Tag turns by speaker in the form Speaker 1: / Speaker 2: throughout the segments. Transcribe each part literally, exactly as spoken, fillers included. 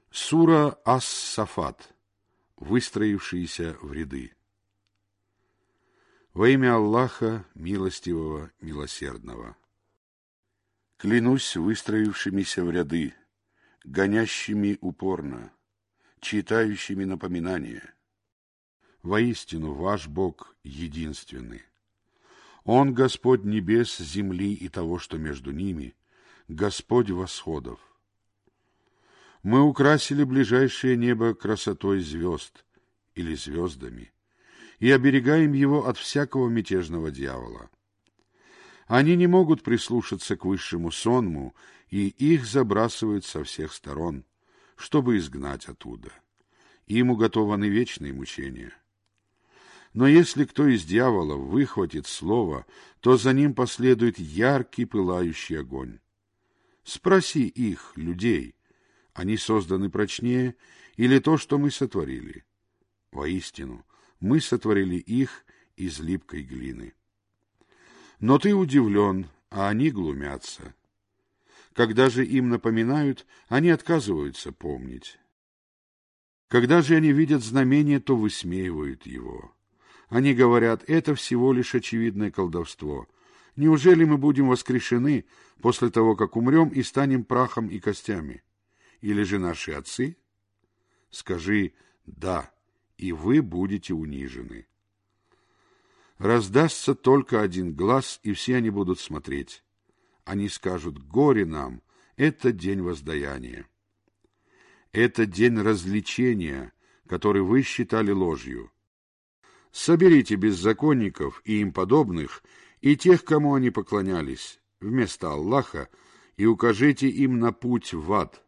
Speaker 1: Сура Ас-Сафат. Выстроившиеся в ряды. Во имя Аллаха, милостивого, милосердного. Клянусь выстроившимися в ряды, гонящими упорно, читающими напоминания. Воистину, ваш Бог единственный. Он Господь небес, земли и того, что между ними, Господь восходов. Мы украсили ближайшее небо красотой звезд или звездами и оберегаем его от всякого мятежного дьявола. Они не могут прислушаться к высшему сонму, и их забрасывают со всех сторон, чтобы изгнать оттуда. Им уготованы вечные мучения. Но если кто из дьяволов выхватит слово, то за ним последует яркий пылающий огонь. Спроси их, людей, они созданы прочнее, или то, что мы сотворили? Воистину, мы сотворили их из липкой глины. Но ты удивлен, а они глумятся. Когда же им напоминают, они отказываются помнить. Когда же они видят знамение, то высмеивают его. Они говорят, это всего лишь очевидное колдовство. Неужели мы будем воскрешены после того, как умрем и станем прахом и костями? Или же наши отцы? Скажи «да», и вы будете унижены. Раздастся только один глас, и все они будут смотреть. Они скажут «горе нам, это день воздаяния». Это день развлечения, который вы считали ложью. Соберите беззаконников и им подобных, и тех, кому они поклонялись, вместо Аллаха, и укажите им на путь в ад.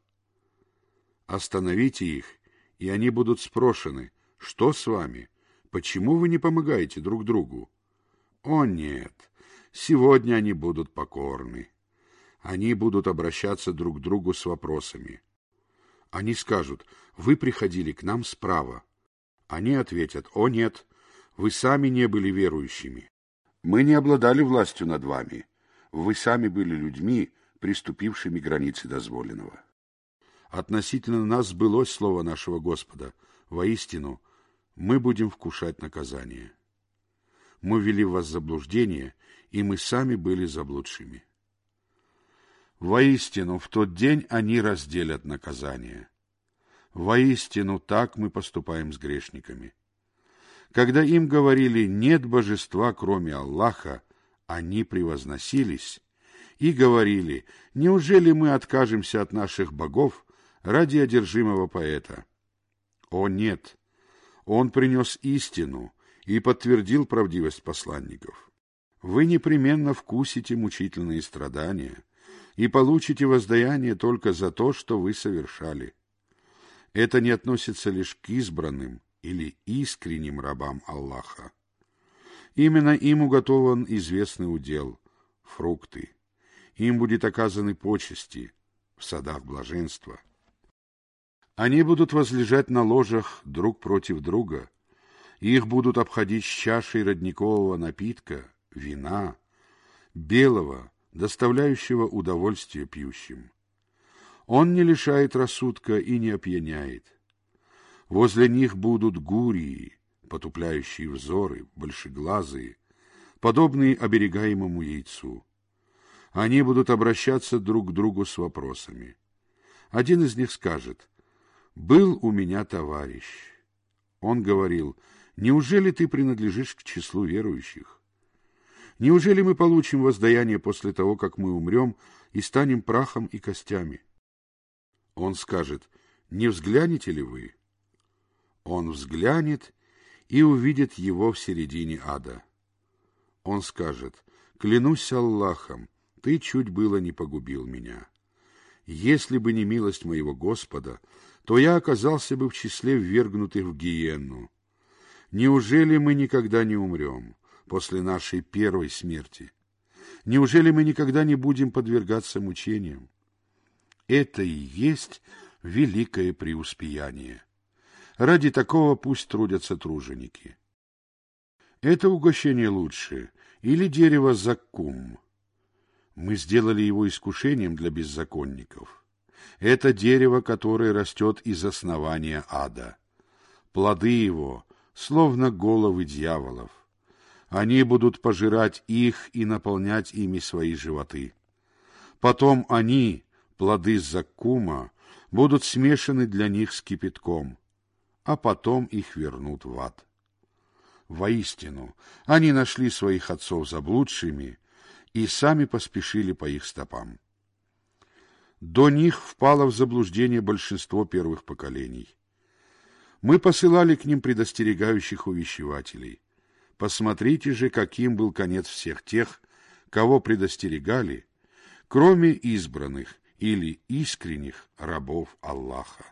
Speaker 1: Остановите их, и они будут спрошены, что с вами, почему вы не помогаете друг другу? О нет, сегодня они будут покорны. Они будут обращаться друг к другу с вопросами. Они скажут, вы приходили к нам справа. Они ответят, о нет, вы сами не были верующими. Мы не обладали властью над вами. Вы сами были людьми, приступившими к границе дозволенного. Относительно нас сбылось слово нашего Господа. Воистину, мы будем вкушать наказание. Мы ввели вас в заблуждение, и мы сами были заблудшими. Воистину, в тот день они разделят наказание. Воистину, так мы поступаем с грешниками. Когда им говорили «нет божества, кроме Аллаха», они превозносились и говорили «неужели мы откажемся от наших богов ради одержимого поэта?» О нет! Он принес истину и подтвердил правдивость посланников. Вы непременно вкусите мучительные страдания и получите воздаяние только за то, что вы совершали. Это не относится лишь к избранным или искренним рабам Аллаха. Именно им уготован известный удел — фрукты. Им будет оказаны почести в садах блаженства. Они будут возлежать на ложах друг против друга, их будут обходить с чашей родникового напитка, вина, белого, доставляющего удовольствие пьющим. Он не лишает рассудка и не опьяняет. Возле них будут гурии, потупляющие взоры, большеглазые, подобные оберегаемому яйцу. Они будут обращаться друг к другу с вопросами. Один из них скажет: «Был у меня товарищ». Он говорил: «Неужели ты принадлежишь к числу верующих? Неужели мы получим воздаяние после того, как мы умрем и станем прахом и костями?» Он скажет: «Не взглянете ли вы?» Он взглянет и увидит его в середине ада. Он скажет: «Клянусь Аллахом, ты чуть было не погубил меня. Если бы не милость моего Господа, то я оказался бы в числе ввергнутых в гиенну. Неужели мы никогда не умрем после нашей первой смерти? Неужели мы никогда не будем подвергаться мучениям? Это и есть великое преуспеяние. Ради такого пусть трудятся труженики. Это угощение лучше, или дерево заккум? Мы сделали его искушением для беззаконников. Это дерево, которое растет из основания ада. Плоды его, словно головы дьяволов. Они будут пожирать их и наполнять ими свои животы. Потом они, плоды заккума, будут смешаны для них с кипятком, а потом их вернут в ад. Воистину, они нашли своих отцов заблудшими и сами поспешили по их стопам. До них впало в заблуждение большинство первых поколений. Мы посылали к ним предостерегающих увещевателей. Посмотрите же, каким был конец всех тех, кого предостерегали, кроме избранных или искренних рабов Аллаха.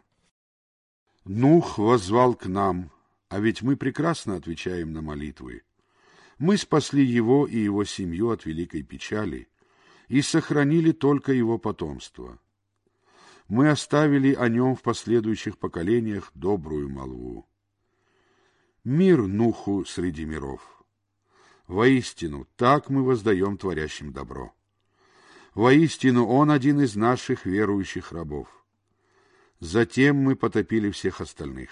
Speaker 1: Нух воззвал к нам, а ведь мы прекрасно отвечаем на молитвы. Мы спасли его и его семью от великой печали и сохранили только его потомство. Мы оставили о нем в последующих поколениях добрую молву. Мир Нуху среди миров. Воистину, так мы воздаем творящим добро. Воистину, он один из наших верующих рабов. Затем мы потопили всех остальных.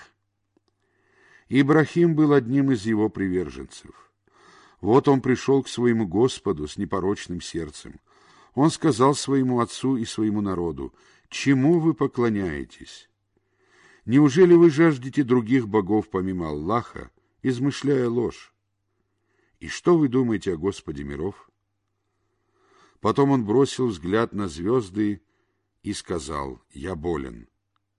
Speaker 1: Ибрахим был одним из его приверженцев. Вот он пришел к своему Господу с непорочным сердцем. Он сказал своему отцу и своему народу: «Чему вы поклоняетесь? Неужели вы жаждете других богов помимо Аллаха, измышляя ложь? И что вы думаете о Господе миров?» Потом он бросил взгляд на звезды и сказал: «Я болен».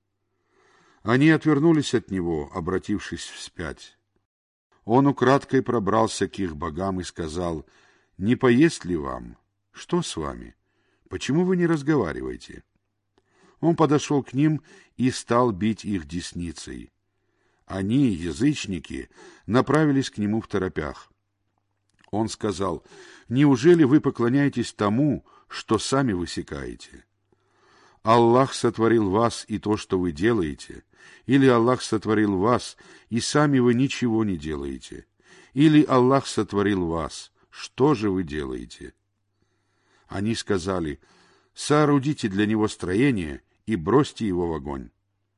Speaker 1: Они отвернулись от него, обратившись вспять. Он украдкой пробрался к их богам и сказал: «Не поесть ли вам? Что с вами? Почему вы не разговариваете?» Он подошел к ним и стал бить их десницей. Они, язычники, направились к нему второпях. Он сказал: «Неужели вы поклоняетесь тому, что сами высекаете? Аллах сотворил вас и то, что вы делаете, или Аллах сотворил вас, и сами вы ничего не делаете, или Аллах сотворил вас, что же вы делаете?» Они сказали: «Соорудите для него строение и бросьте его в огонь».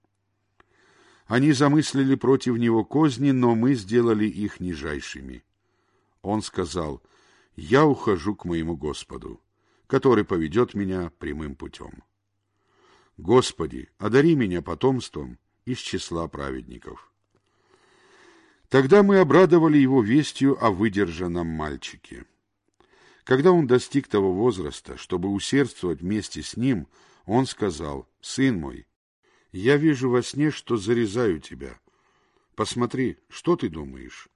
Speaker 1: Они замыслили против него козни, но мы сделали их нижайшими. Он сказал: «Я ухожу к моему Господу, который поведет меня прямым путем. Господи, одари меня потомством из числа праведников». Тогда мы обрадовали его вестью о выдержанном мальчике. Когда он достиг того возраста, чтобы усердствовать вместе с ним, он сказал: «Сын мой, я вижу во сне, что зарезаю тебя. Посмотри, что ты думаешь?»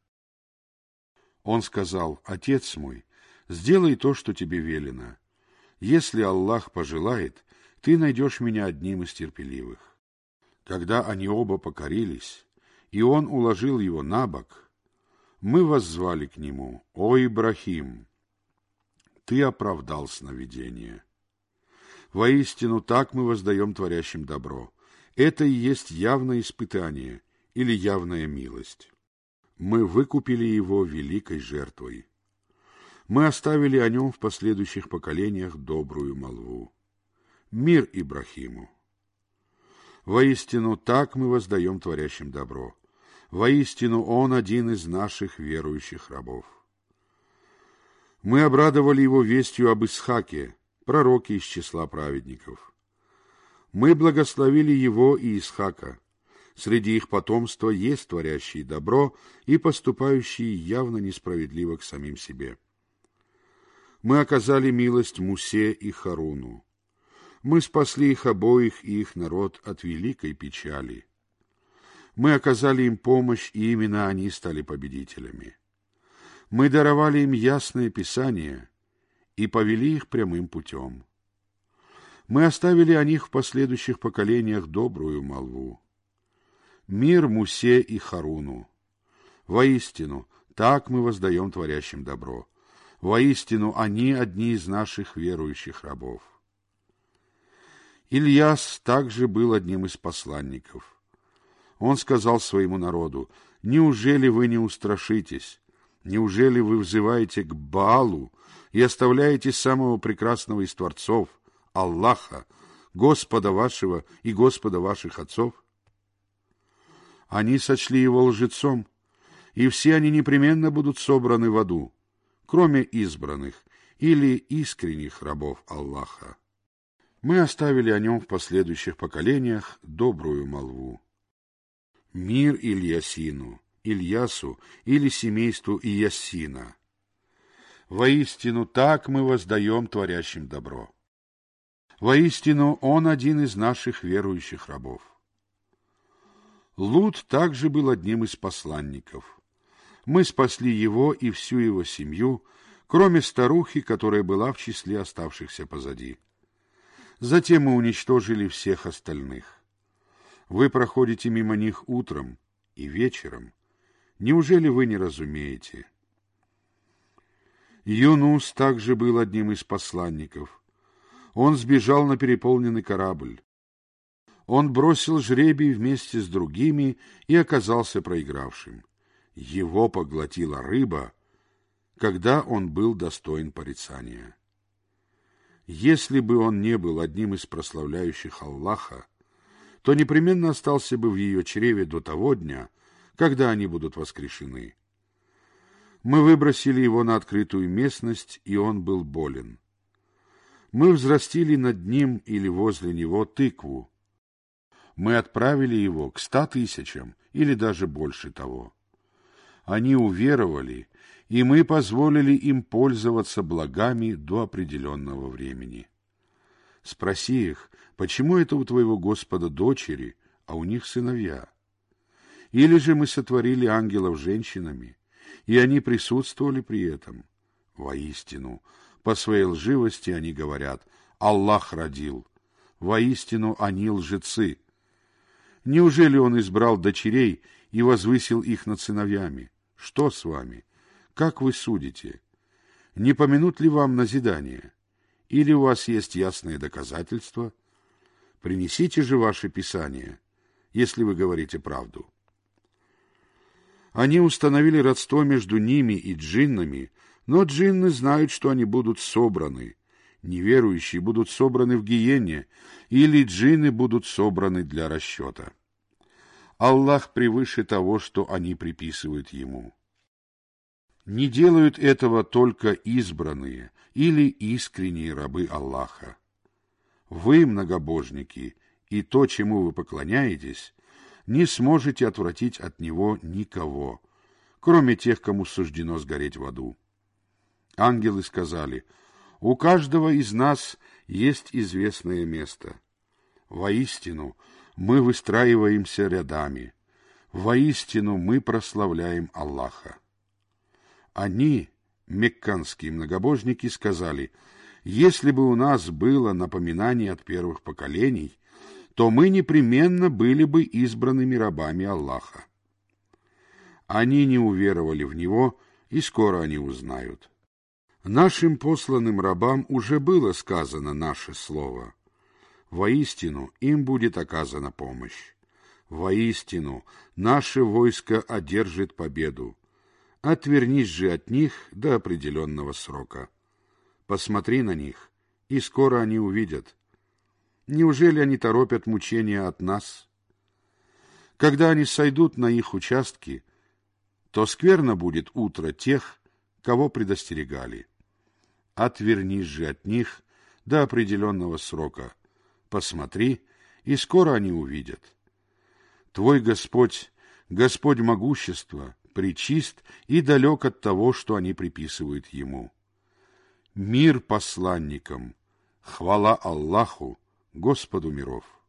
Speaker 1: Он сказал: «Отец мой, сделай то, что тебе велено. Если Аллах пожелает, ты найдешь меня одним из терпеливых». Когда они оба покорились, и он уложил его на бок, мы воззвали к нему: «О Ибрахим, ты оправдал сновидение». Воистину, так мы воздаем творящим добро. Это и есть явное испытание или явная милость. Мы выкупили его великой жертвой. Мы оставили о нем в последующих поколениях добрую молву. Мир Ибрахиму. Воистину, так мы воздаем творящим добро. Воистину, он один из наших верующих рабов. Мы обрадовали его вестью об Исхаке, пророке из числа праведников. Мы благословили его и Исхака. Среди их потомства есть творящие добро и поступающие явно несправедливо к самим себе. Мы оказали милость Мусе и Харуну. Мы спасли их обоих и их народ от великой печали. Мы оказали им помощь, и именно они стали победителями. Мы даровали им ясное Писание и повели их прямым путем. Мы оставили о них в последующих поколениях добрую молву. Мир Мусе и Харуну. Воистину, так мы воздаем творящим добро. Воистину, они одни из наших верующих рабов. Ильяс также был одним из посланников. Он сказал своему народу: «Неужели вы не устрашитесь? Неужели вы взываете к Баалу и оставляете самого прекрасного из творцов, Аллаха, Господа вашего и Господа ваших отцов? Они сочли его лжецом, и все они непременно будут собраны в аду, кроме избранных или искренних рабов Аллаха. Мы оставили о нем в последующих поколениях добрую молву. Мир Ильясину, Ильясу или семейству Иясина. Воистину так мы воздаем творящим добро. Воистину он один из наших верующих рабов. Лут также был одним из посланников. Мы спасли его и всю его семью, кроме старухи, которая была в числе оставшихся позади. Затем мы уничтожили всех остальных. Вы проходите мимо них утром и вечером. Неужели вы не разумеете? Юнус также был одним из посланников. Он сбежал на переполненный корабль. Он бросил жребий вместе с другими и оказался проигравшим. Его поглотила рыба, когда он был достоин порицания. Если бы он не был одним из прославляющих Аллаха, то непременно остался бы в ее чреве до того дня, когда они будут воскрешены. Мы выбросили его на открытую местность, и он был болен. Мы взрастили над ним или возле него тыкву. Мы отправили его к ста тысячам или даже больше того. Они уверовали, и мы позволили им пользоваться благами до определенного времени. Спроси их, почему это у твоего Господа дочери, а у них сыновья? Или же мы сотворили ангелов женщинами, и они присутствовали при этом? Воистину, по своей лживости они говорят: Аллах родил. Воистину, они лжецы. Неужели он избрал дочерей и возвысил их над сыновьями? Что с вами? Как вы судите? Не помянут ли вам назидание? Или у вас есть ясные доказательства? Принесите же ваше Писание, если вы говорите правду. Они установили родство между ними и джиннами, но джинны знают, что они будут собраны. Неверующие будут собраны в гиене, или джинны будут собраны для расчета. Аллах превыше того, что они приписывают ему. Не делают этого только избранные или искренние рабы Аллаха. Вы, многобожники, и то, чему вы поклоняетесь, не сможете отвратить от него никого, кроме тех, кому суждено сгореть в аду. Ангелы сказали: у каждого из нас есть известное место. Воистину, мы выстраиваемся рядами. Воистину, мы прославляем Аллаха. Они, мекканские многобожники, сказали: если бы у нас было напоминание от первых поколений, то мы непременно были бы избранными рабами Аллаха. Они не уверовали в Него, и скоро они узнают. Нашим посланным рабам уже было сказано наше слово. Воистину, им будет оказана помощь. Воистину, наше войско одержит победу. Отвернись же от них до определенного срока. Посмотри на них, и скоро они увидят. Неужели они торопят мучения от нас? Когда они сойдут на их участки, то скверно будет утро тех, кого предостерегали. Отвернись же от них до определенного срока. Посмотри, и скоро они увидят. Твой Господь, Господь могущества, пречист и далек от того, что они приписывают Ему. Мир посланникам, хвала Аллаху, Господу миров.